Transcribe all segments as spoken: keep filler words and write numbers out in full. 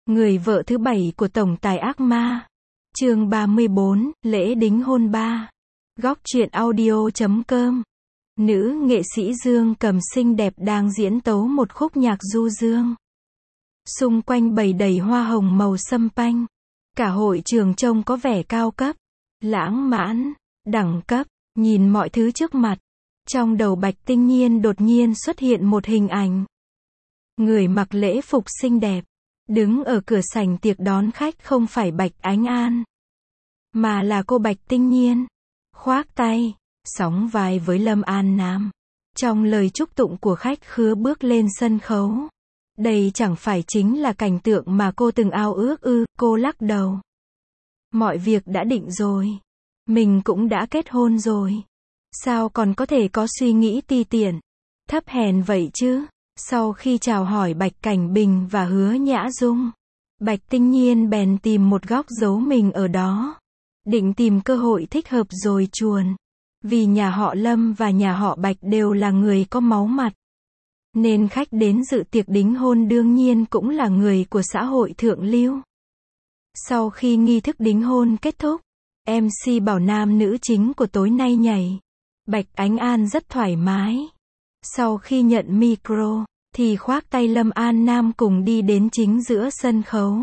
Người vợ thứ bảy của tổng tài ác ma. Chương ba mươi bốn, lễ đính hôn ba. Góc truyện audio chấm com. Nữ nghệ sĩ Dương Cầm xinh đẹp đang diễn tấu một khúc nhạc du dương. Xung quanh bầy đầy hoa hồng màu sâm panh. Cả hội trường trông có vẻ cao cấp, lãng mạn, đẳng cấp, nhìn mọi thứ trước mặt. Trong đầu Bạch Tinh Nhiên đột nhiên xuất hiện một hình ảnh. Người mặc lễ phục xinh đẹp, đứng ở cửa sảnh tiệc đón khách không phải Bạch Ánh An, mà là cô Bạch Tinh Nhiên, khoác tay, sóng vai với Lâm An Nam. Trong lời chúc tụng của khách khứa bước lên sân khấu. Đây chẳng phải chính là cảnh tượng mà cô từng ao ước ư, cô lắc đầu. Mọi việc đã định rồi. Mình cũng đã kết hôn rồi. Sao còn có thể có suy nghĩ ti tiện, thấp hèn vậy chứ? Sau khi chào hỏi Bạch Cảnh Bình và Hứa Nhã Dung, Bạch Tinh Nhiên bèn tìm một góc giấu mình ở đó. Định tìm cơ hội thích hợp rồi chuồn. Vì nhà họ Lâm và nhà họ Bạch đều là người có máu mặt, nên khách đến dự tiệc đính hôn đương nhiên cũng là người của xã hội thượng lưu. Sau khi nghi thức đính hôn kết thúc, em xê bảo nam nữ chính của tối nay nhảy. Bạch Ánh An rất thoải mái. Sau khi nhận micro, thì khoác tay Lâm An Nam cùng đi đến chính giữa sân khấu.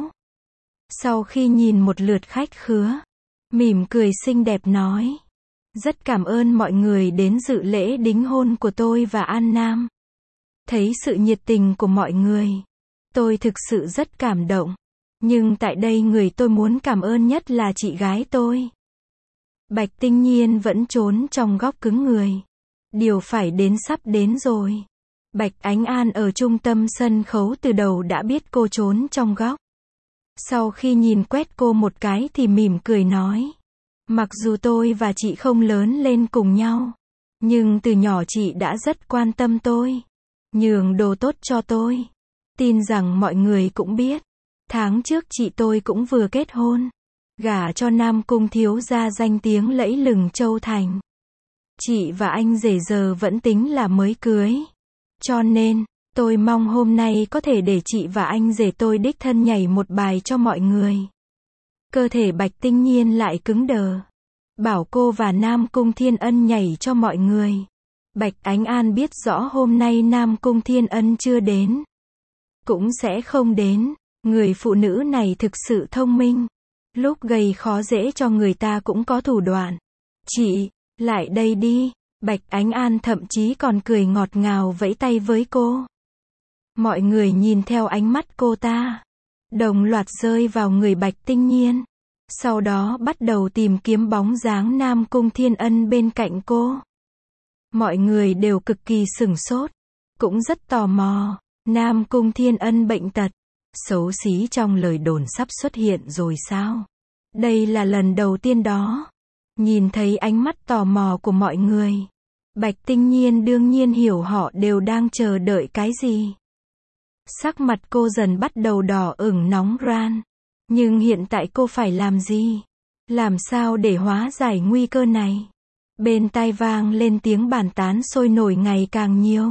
Sau khi nhìn một lượt khách khứa, mỉm cười xinh đẹp nói: rất cảm ơn mọi người đến dự lễ đính hôn của tôi và An Nam. Thấy sự nhiệt tình của mọi người, tôi thực sự rất cảm động. Nhưng tại đây người tôi muốn cảm ơn nhất là chị gái tôi. Bạch Tinh Nhiên vẫn trốn trong góc cứng người. Điều phải đến sắp đến rồi. Bạch Ánh An ở trung tâm sân khấu từ đầu đã biết cô trốn trong góc. Sau khi nhìn quét cô một cái thì mỉm cười nói: mặc dù tôi và chị không lớn lên cùng nhau, nhưng từ nhỏ chị đã rất quan tâm tôi, nhường đồ tốt cho tôi. Tin rằng mọi người cũng biết, tháng trước chị tôi cũng vừa kết hôn, gả cho Nam Cung thiếu gia danh tiếng lẫy lừng Châu Thành. Chị và anh rể giờ vẫn tính là mới cưới. Cho nên, tôi mong hôm nay có thể để chị và anh rể tôi đích thân nhảy một bài cho mọi người. Cơ thể Bạch Tinh Nhiên lại cứng đờ. Bảo cô và Nam Cung Thiên Ân nhảy cho mọi người. Bạch Ánh An biết rõ hôm nay Nam Cung Thiên Ân chưa đến, cũng sẽ không đến. Người phụ nữ này thực sự thông minh. Lúc gây khó dễ cho người ta cũng có thủ đoạn. Chị, lại đây đi. Bạch Ánh An thậm chí còn cười ngọt ngào vẫy tay với cô. Mọi người nhìn theo ánh mắt cô ta, đồng loạt rơi vào người Bạch Tinh Nhiên. Sau đó bắt đầu tìm kiếm bóng dáng Nam Cung Thiên Ân bên cạnh cô. Mọi người đều cực kỳ sửng sốt, cũng rất tò mò. Nam Cung Thiên Ân bệnh tật, xấu xí trong lời đồn sắp xuất hiện rồi sao? Đây là lần đầu tiên đó. Nhìn thấy ánh mắt tò mò của mọi người, Bạch Tinh Nhiên đương nhiên hiểu họ đều đang chờ đợi cái gì. Sắc mặt cô dần bắt đầu đỏ ửng nóng ran. Nhưng hiện tại cô phải làm gì? Làm sao để hóa giải nguy cơ này? Bên tai vang lên tiếng bàn tán sôi nổi ngày càng nhiều.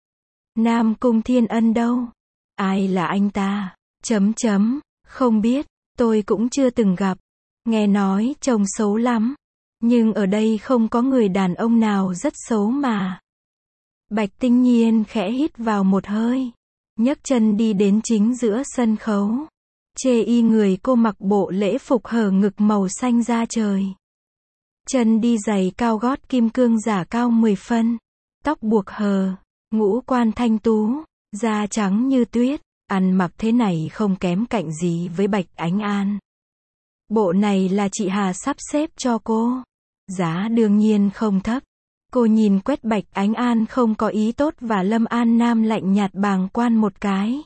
Nam Cung Thiên Ân đâu? Ai là anh ta? Chấm chấm, không biết, tôi cũng chưa từng gặp. Nghe nói trông xấu lắm. Nhưng ở đây không có người đàn ông nào rất xấu mà. Bạch Tinh Nhiên khẽ hít vào một hơi, nhấc chân đi đến chính giữa sân khấu. Chê y người cô mặc bộ lễ phục hở ngực màu xanh da trời. Chân đi giày cao gót kim cương giả cao mười phân. Tóc buộc hờ, ngũ quan thanh tú, da trắng như tuyết. Ăn mặc thế này không kém cạnh gì với Bạch Ánh An. Bộ này là chị Hà sắp xếp cho cô. Giá đương nhiên không thấp. Cô nhìn quét Bạch Ánh An không có ý tốt và Lâm An Nam lạnh nhạt bàng quan một cái.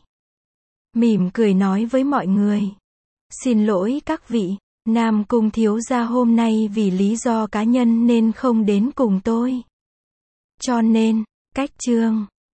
Mỉm cười nói với mọi người: xin lỗi các vị, Nam Cung thiếu gia hôm nay vì lý do cá nhân nên không đến cùng tôi. Cho nên, cách chương.